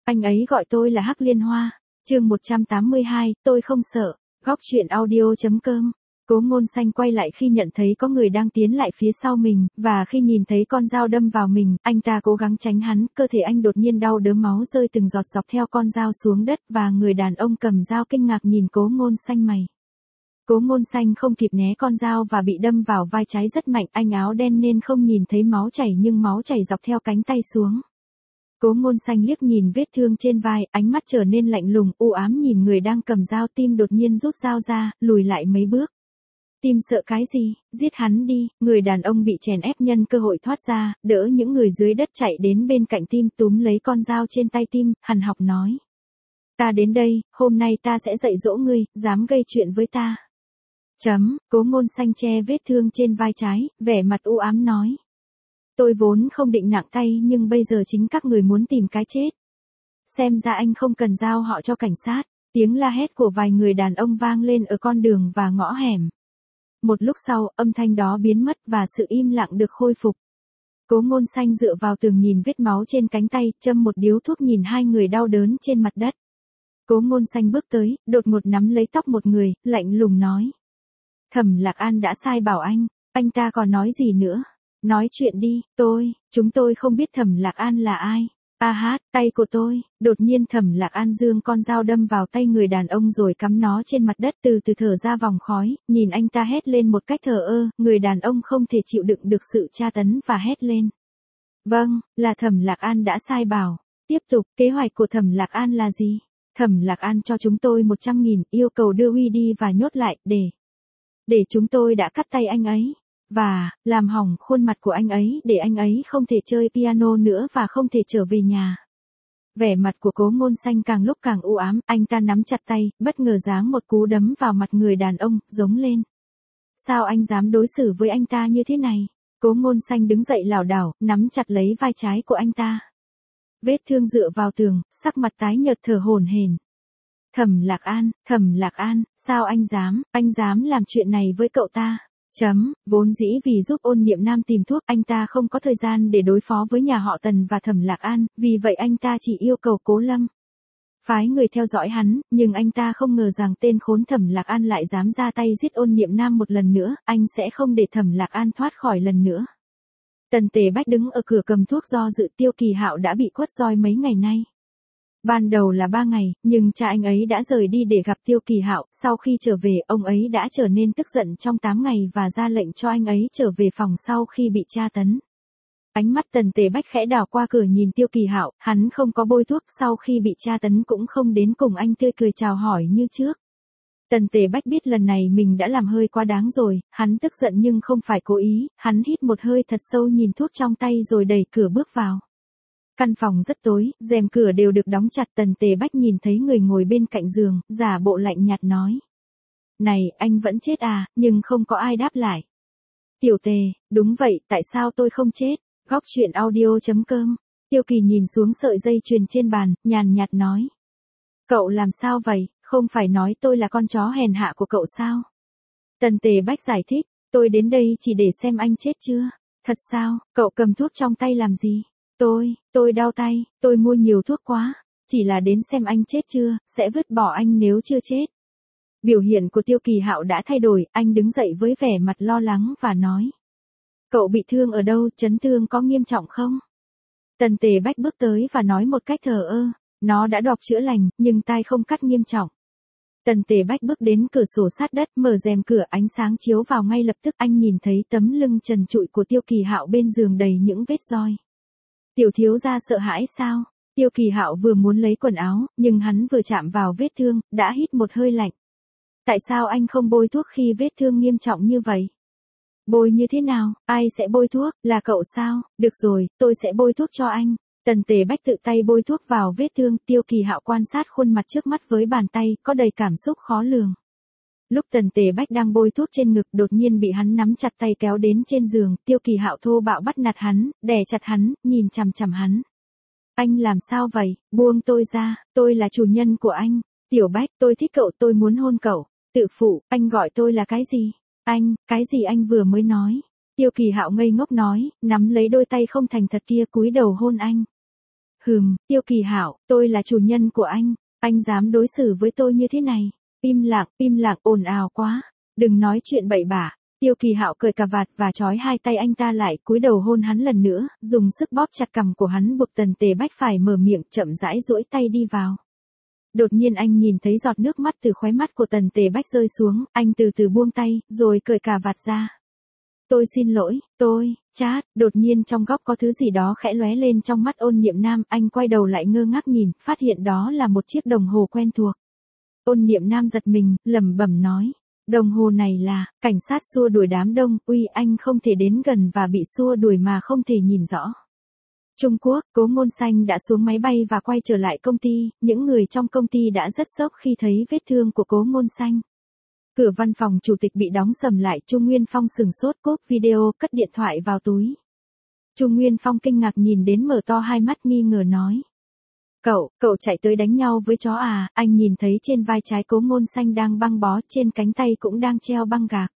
Anh ấy gọi tôi là Hắc Liên Hoa. Chương 182, tôi không sợ. Góc truyện audio.com. Cố Ngôn Xanh quay lại khi nhận thấy có người đang tiến lại phía sau mình, và khi nhìn thấy con dao đâm vào mình, anh ta cố gắng tránh hắn, cơ thể anh đột nhiên đau đớn, máu rơi từng giọt dọc theo con dao xuống đất, và người đàn ông cầm dao kinh ngạc nhìn Cố Ngôn Xanh mày. Cố Ngôn Xanh không kịp né con dao và bị đâm vào vai trái rất mạnh, anh áo đen nên không nhìn thấy máu chảy nhưng máu chảy dọc theo cánh tay xuống. Cố Ngôn Xanh liếc nhìn vết thương trên vai, ánh mắt trở nên lạnh lùng, u ám nhìn người đang cầm dao, tim đột nhiên rút dao ra, lùi lại mấy bước. Tim sợ cái gì, giết hắn đi, người đàn ông bị chèn ép nhân cơ hội thoát ra, đỡ những người dưới đất chạy đến bên cạnh tim, túm lấy con dao trên tay tim, hằn học nói. Ta đến đây, hôm nay ta sẽ dạy dỗ ngươi, dám gây chuyện với ta. Cố Ngôn Xanh che vết thương trên vai trái, vẻ mặt u ám nói. Tôi vốn không định nặng tay nhưng bây giờ chính các người muốn tìm cái chết. Xem ra anh không cần giao họ cho cảnh sát. Tiếng la hét của vài người đàn ông vang lên ở con đường và ngõ hẻm. Một lúc sau, âm thanh đó biến mất và sự im lặng được khôi phục. Cố Ngôn Xanh dựa vào tường nhìn vết máu trên cánh tay, châm một điếu thuốc nhìn hai người đau đớn trên mặt đất. Cố Ngôn Xanh bước tới, đột ngột nắm lấy tóc một người, lạnh lùng nói. Thẩm Lạc An đã sai bảo anh ta còn nói gì nữa? Nói chuyện đi, chúng tôi không biết Thẩm Lạc An là ai. Tay của tôi, đột nhiên Thẩm Lạc An giương con dao đâm vào tay người đàn ông rồi cắm nó trên mặt đất, từ từ thở ra vòng khói, nhìn anh ta hét lên một cách thờ ơ, người đàn ông không thể chịu đựng được sự tra tấn và hét lên. Vâng, là Thẩm Lạc An đã sai bảo. Tiếp tục, kế hoạch của Thẩm Lạc An là gì? Thẩm Lạc An cho chúng tôi 100.000, yêu cầu đưa Huy đi và nhốt lại, để chúng tôi đã cắt tay anh ấy. Và, làm hỏng khuôn mặt của anh ấy để anh ấy không thể chơi piano nữa và không thể trở về nhà. Vẻ mặt của Cố Ngôn Xanh càng lúc càng u ám, anh ta nắm chặt tay, bất ngờ giáng một cú đấm vào mặt người đàn ông, giống lên. Sao anh dám đối xử với anh ta như thế này? Cố Ngôn Xanh đứng dậy lảo đảo, nắm chặt lấy vai trái của anh ta. Vết thương dựa vào tường, sắc mặt tái nhợt thở hổn hển. Thẩm Lạc An, sao anh dám làm chuyện này với cậu ta? Vốn dĩ vì giúp Ôn Niệm Nam tìm thuốc, anh ta không có thời gian để đối phó với nhà họ Tần và Thẩm Lạc An, vì vậy anh ta chỉ yêu cầu Cố Lâm phái người theo dõi hắn, nhưng anh ta không ngờ rằng tên khốn Thẩm Lạc An lại dám ra tay giết Ôn Niệm Nam một lần nữa, anh sẽ không để Thẩm Lạc An thoát khỏi lần nữa. Tần Tề Bách đứng ở cửa cầm thuốc do dự, Tiêu Kỳ Hạo đã bị quất roi mấy ngày nay. Ban đầu là 3 ngày, nhưng cha anh ấy đã rời đi để gặp Tiêu Kỳ Hạo, sau khi trở về, ông ấy đã trở nên tức giận trong 8 ngày và ra lệnh cho anh ấy trở về phòng sau khi bị tra tấn. Ánh mắt Tần Tề Bách khẽ đảo qua cửa nhìn Tiêu Kỳ Hạo, hắn không có bôi thuốc, sau khi bị tra tấn cũng không đến cùng anh tươi cười chào hỏi như trước. Tần Tề Bách biết lần này mình đã làm hơi quá đáng rồi, hắn tức giận nhưng không phải cố ý, hắn hít một hơi thật sâu nhìn thuốc trong tay rồi đẩy cửa bước vào. Căn phòng rất tối, rèm cửa đều được đóng chặt, Tần Tề Bách nhìn thấy người ngồi bên cạnh giường, giả bộ lạnh nhạt nói. Này, anh vẫn chết à, nhưng không có ai đáp lại. Tiểu Tề, đúng vậy, tại sao tôi không chết? Góc truyện audio.com. Tiêu Kỳ nhìn xuống sợi dây chuyền trên bàn, nhàn nhạt nói. Cậu làm sao vậy, không phải nói tôi là con chó hèn hạ của cậu sao? Tần Tề Bách giải thích, tôi đến đây chỉ để xem anh chết chưa. Thật sao, cậu cầm thuốc trong tay làm gì? Tôi đau tay, tôi mua nhiều thuốc quá, chỉ là đến xem anh chết chưa, sẽ vứt bỏ anh nếu chưa chết. Biểu hiện của Tiêu Kỳ Hạo đã thay đổi, anh đứng dậy với vẻ mặt lo lắng và nói. Cậu bị thương ở đâu, chấn thương có nghiêm trọng không? Tần Tề Bách bước tới và nói một cách thờ ơ, nó đã đọc chữa lành, nhưng tai không cắt nghiêm trọng. Tần Tề Bách bước đến cửa sổ sát đất, mở rèm cửa, ánh sáng chiếu vào, ngay lập tức anh nhìn thấy tấm lưng trần trụi của Tiêu Kỳ Hạo bên giường đầy những vết roi. Tiểu thiếu gia sợ hãi sao? Tiêu Kỳ Hạo vừa muốn lấy quần áo, nhưng hắn vừa chạm vào vết thương, đã hít một hơi lạnh. Tại sao anh không bôi thuốc khi vết thương nghiêm trọng như vậy? Bôi như thế nào? Ai sẽ bôi thuốc? Là cậu sao? Được rồi, tôi sẽ bôi thuốc cho anh. Tần Tề Bách tự tay bôi thuốc vào vết thương, Tiêu Kỳ Hạo quan sát khuôn mặt trước mắt với bàn tay, có đầy cảm xúc khó lường. Lúc Tần Tề Bách đang bôi thuốc trên ngực, đột nhiên bị hắn nắm chặt tay kéo đến trên giường, Tiêu Kỳ Hạo thô bạo bắt nạt hắn, đè chặt hắn, nhìn chằm chằm hắn. Anh làm sao vậy? Buông tôi ra, tôi là chủ nhân của anh. Tiểu Bách, tôi thích cậu, tôi muốn hôn cậu. Tự phụ, anh gọi tôi là cái gì? Cái gì anh vừa mới nói? Tiêu Kỳ Hạo ngây ngốc nói, nắm lấy đôi tay không thành thật kia cúi đầu hôn anh. Tiêu Kỳ Hạo, tôi là chủ nhân của anh dám đối xử với tôi như thế này. Im lặng, ồn ào quá, đừng nói chuyện bậy bạ. Tiêu Kỳ Hạo cởi cà vạt và trói hai tay anh ta lại, cúi đầu hôn hắn lần nữa, dùng sức bóp chặt cằm của hắn, buộc Tần Tề Bách phải mở miệng, chậm rãi duỗi tay đi vào. Đột nhiên anh nhìn thấy giọt nước mắt từ khóe mắt của Tần Tề Bách rơi xuống, anh từ từ buông tay, rồi cởi cà vạt ra. Tôi xin lỗi, chát, đột nhiên trong góc có thứ gì đó khẽ lóe lên trong mắt Ôn Niệm Nam, anh quay đầu lại ngơ ngác nhìn, phát hiện đó là một chiếc đồng hồ quen thuộc. Ôn Niệm Nam giật mình, lẩm bẩm nói, đồng hồ này là, cảnh sát xua đuổi đám đông, anh không thể đến gần và bị xua đuổi mà không thể nhìn rõ. Trung Quốc, Cố Ngôn Xanh đã xuống máy bay và quay trở lại công ty, những người trong công ty đã rất sốc khi thấy vết thương của Cố Ngôn Xanh. Cửa văn phòng chủ tịch bị đóng sầm lại, Trung Nguyên Phong sừng sốt, cốp video, cất điện thoại vào túi. Trung Nguyên Phong kinh ngạc nhìn đến mở to hai mắt nghi ngờ nói. Cậu chạy tới đánh nhau với chó à? Anh nhìn thấy trên vai trái Cố Ngôn Xanh đang băng bó, trên cánh tay cũng đang treo băng gạc.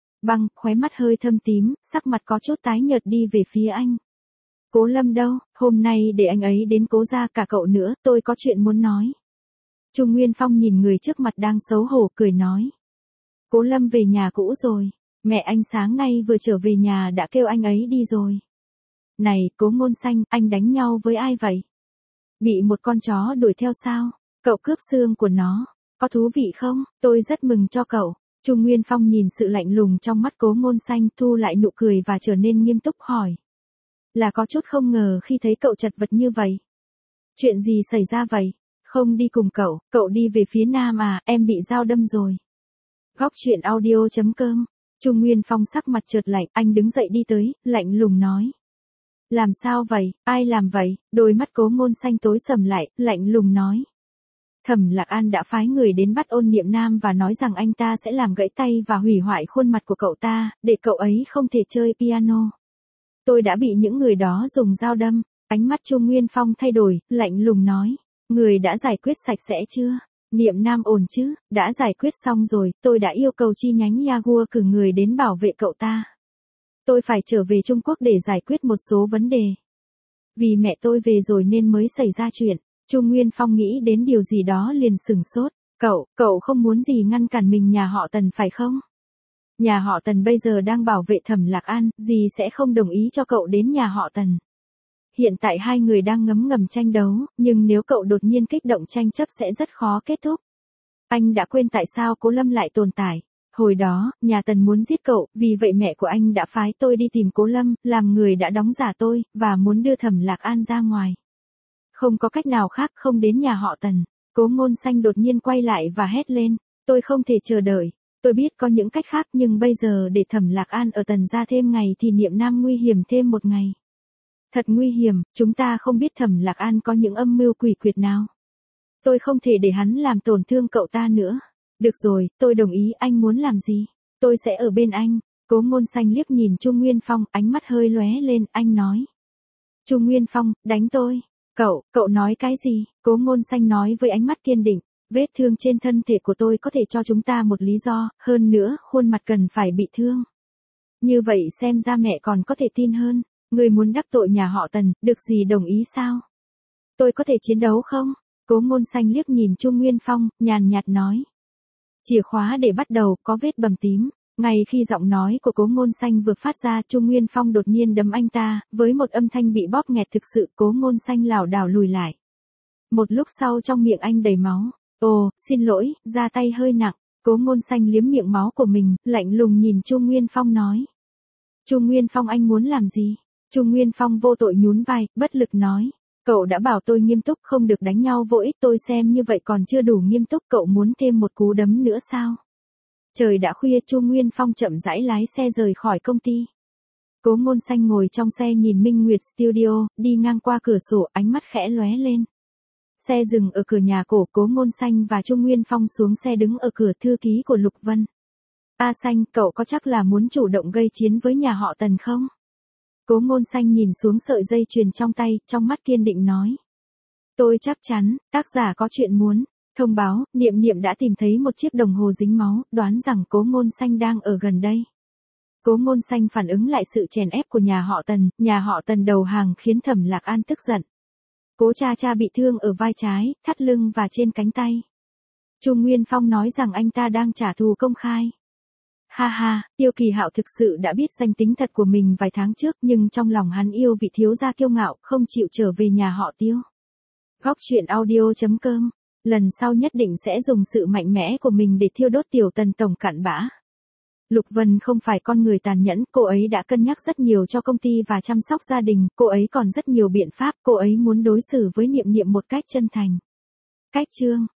Khóe mắt hơi thâm tím, sắc mặt có chút tái nhợt đi về phía anh. Cố Lâm đâu, hôm nay để anh ấy đến Cố gia, cả cậu nữa, tôi có chuyện muốn nói. Trung Nguyên Phong nhìn người trước mặt đang xấu hổ, cười nói. Cố Lâm về nhà cũ rồi, mẹ anh sáng nay vừa trở về nhà đã kêu anh ấy đi rồi. Này, Cố Ngôn Xanh, anh đánh nhau với ai vậy? Bị một con chó đuổi theo sao? Cậu cướp xương của nó, có thú vị không? Tôi rất mừng cho cậu. Trung Nguyên Phong nhìn sự lạnh lùng trong mắt Cố Ngôn Xanh, thu lại nụ cười và trở nên nghiêm túc hỏi. Là có chút không ngờ khi thấy cậu chật vật như vậy. Chuyện gì xảy ra vậy? Không đi cùng cậu đi về phía nam à, em bị dao đâm rồi. Góc truyện audio.com. Trung Nguyên Phong sắc mặt chợt lạnh, anh đứng dậy đi tới, lạnh lùng nói. Làm sao vậy, ai làm vậy? Đôi mắt Cố Ngôn Xanh tối sầm lại, lạnh lùng nói. Thẩm Lạc An đã phái người đến bắt Ôn Niệm Nam và nói rằng anh ta sẽ làm gãy tay và hủy hoại khuôn mặt của cậu ta, để cậu ấy không thể chơi piano. Tôi đã bị những người đó dùng dao đâm. Ánh mắt Trung Nguyên Phong thay đổi, lạnh lùng nói. Người đã giải quyết sạch sẽ chưa? Niệm Nam ổn chứ? Đã giải quyết xong rồi, tôi đã yêu cầu chi nhánh Yagua cử người đến bảo vệ cậu ta. Tôi phải trở về Trung Quốc để giải quyết một số vấn đề. Vì mẹ tôi về rồi nên mới xảy ra chuyện. Trung Nguyên Phong nghĩ đến điều gì đó liền sừng sốt. Cậu không muốn gì ngăn cản mình nhà họ Tần phải không? Nhà họ Tần bây giờ đang bảo vệ Thẩm Lạc An, dì sẽ không đồng ý cho cậu đến nhà họ Tần. Hiện tại hai người đang ngấm ngầm tranh đấu, nhưng nếu cậu đột nhiên kích động tranh chấp sẽ rất khó kết thúc. Anh đã quên tại sao Cố Lâm lại tồn tại. Hồi đó, nhà Tần muốn giết cậu, vì vậy mẹ của anh đã phái tôi đi tìm Cố Lâm, làm người đã đóng giả tôi, và muốn đưa Thẩm Lạc An ra ngoài. Không có cách nào khác không đến nhà họ Tần. Cố Ngôn Xanh đột nhiên quay lại và hét lên. Tôi không thể chờ đợi. Tôi biết có những cách khác nhưng bây giờ để Thẩm Lạc An ở Tần gia thêm ngày thì Niệm Nam nguy hiểm thêm một ngày. Thật nguy hiểm, chúng ta không biết Thẩm Lạc An có những âm mưu quỷ quyệt nào. Tôi không thể để hắn làm tổn thương cậu ta nữa. Được rồi, tôi đồng ý, anh muốn làm gì? Tôi sẽ ở bên anh. Cố Ngôn Xanh liếc nhìn Trung Nguyên Phong, ánh mắt hơi lóe lên, anh nói. Trung Nguyên Phong, đánh tôi. Cậu nói cái gì? Cố Ngôn Xanh nói với ánh mắt kiên định. Vết thương trên thân thể của tôi có thể cho chúng ta một lý do, hơn nữa, khuôn mặt cần phải bị thương. Như vậy xem ra mẹ còn có thể tin hơn. Người muốn đắc tội nhà họ Tần, được gì đồng ý sao? Tôi có thể chiến đấu không? Cố Ngôn Xanh liếc nhìn Trung Nguyên Phong, nhàn nhạt nói. Chìa khóa để bắt đầu, có vết bầm tím. Ngay khi giọng nói của Cố Ngôn Xanh vừa phát ra, Trung Nguyên Phong đột nhiên đấm anh ta, với một âm thanh bị bóp nghẹt thực sự, Cố Ngôn Xanh lảo đảo lùi lại. Một lúc sau trong miệng anh đầy máu. Ồ, xin lỗi, ra tay hơi nặng. Cố Ngôn Xanh liếm miệng máu của mình, lạnh lùng nhìn Trung Nguyên Phong nói. Trung Nguyên Phong, anh muốn làm gì? Trung Nguyên Phong vô tội nhún vai, bất lực nói. Cậu đã bảo tôi nghiêm túc, không được đánh nhau vô ích, tôi xem như vậy còn chưa đủ nghiêm túc, cậu muốn thêm một cú đấm nữa sao? Trời đã khuya, Trung Nguyên Phong chậm rãi lái xe rời khỏi công ty. Cố Ngôn Xanh ngồi trong xe nhìn Minh Nguyệt Studio, đi ngang qua cửa sổ, ánh mắt khẽ lóe lên. Xe dừng ở cửa nhà cổ, Cố Ngôn Xanh và Trung Nguyên Phong xuống xe đứng ở cửa, thư ký của Lục Vân. A Xanh, cậu có chắc là muốn chủ động gây chiến với nhà họ Tần không? Cố Ngôn Xanh nhìn xuống sợi dây chuyền trong tay, trong mắt kiên định nói. Tôi chắc chắn, tác giả có chuyện muốn. Thông báo, Niệm đã tìm thấy một chiếc đồng hồ dính máu, đoán rằng Cố Ngôn Xanh đang ở gần đây. Cố Ngôn Xanh phản ứng lại sự chèn ép của nhà họ Tần đầu hàng khiến Thẩm Lạc An tức giận. Cố cha cha bị thương ở vai trái, thắt lưng và trên cánh tay. Chu Nguyên Phong nói rằng anh ta đang trả thù công khai. Ha ha, Tiêu Kỳ Hạo thực sự đã biết danh tính thật của mình vài tháng trước, nhưng trong lòng hắn yêu vị thiếu gia kiêu ngạo, không chịu trở về nhà họ Tiêu. Góc truyện audio.com. Lần sau nhất định sẽ dùng sự mạnh mẽ của mình để thiêu đốt tiểu Tần tổng cặn bã. Lục Vân không phải con người tàn nhẫn, cô ấy đã cân nhắc rất nhiều cho công ty và chăm sóc gia đình, cô ấy còn rất nhiều biện pháp, cô ấy muốn đối xử với Niệm Niệm một cách chân thành. Cách chương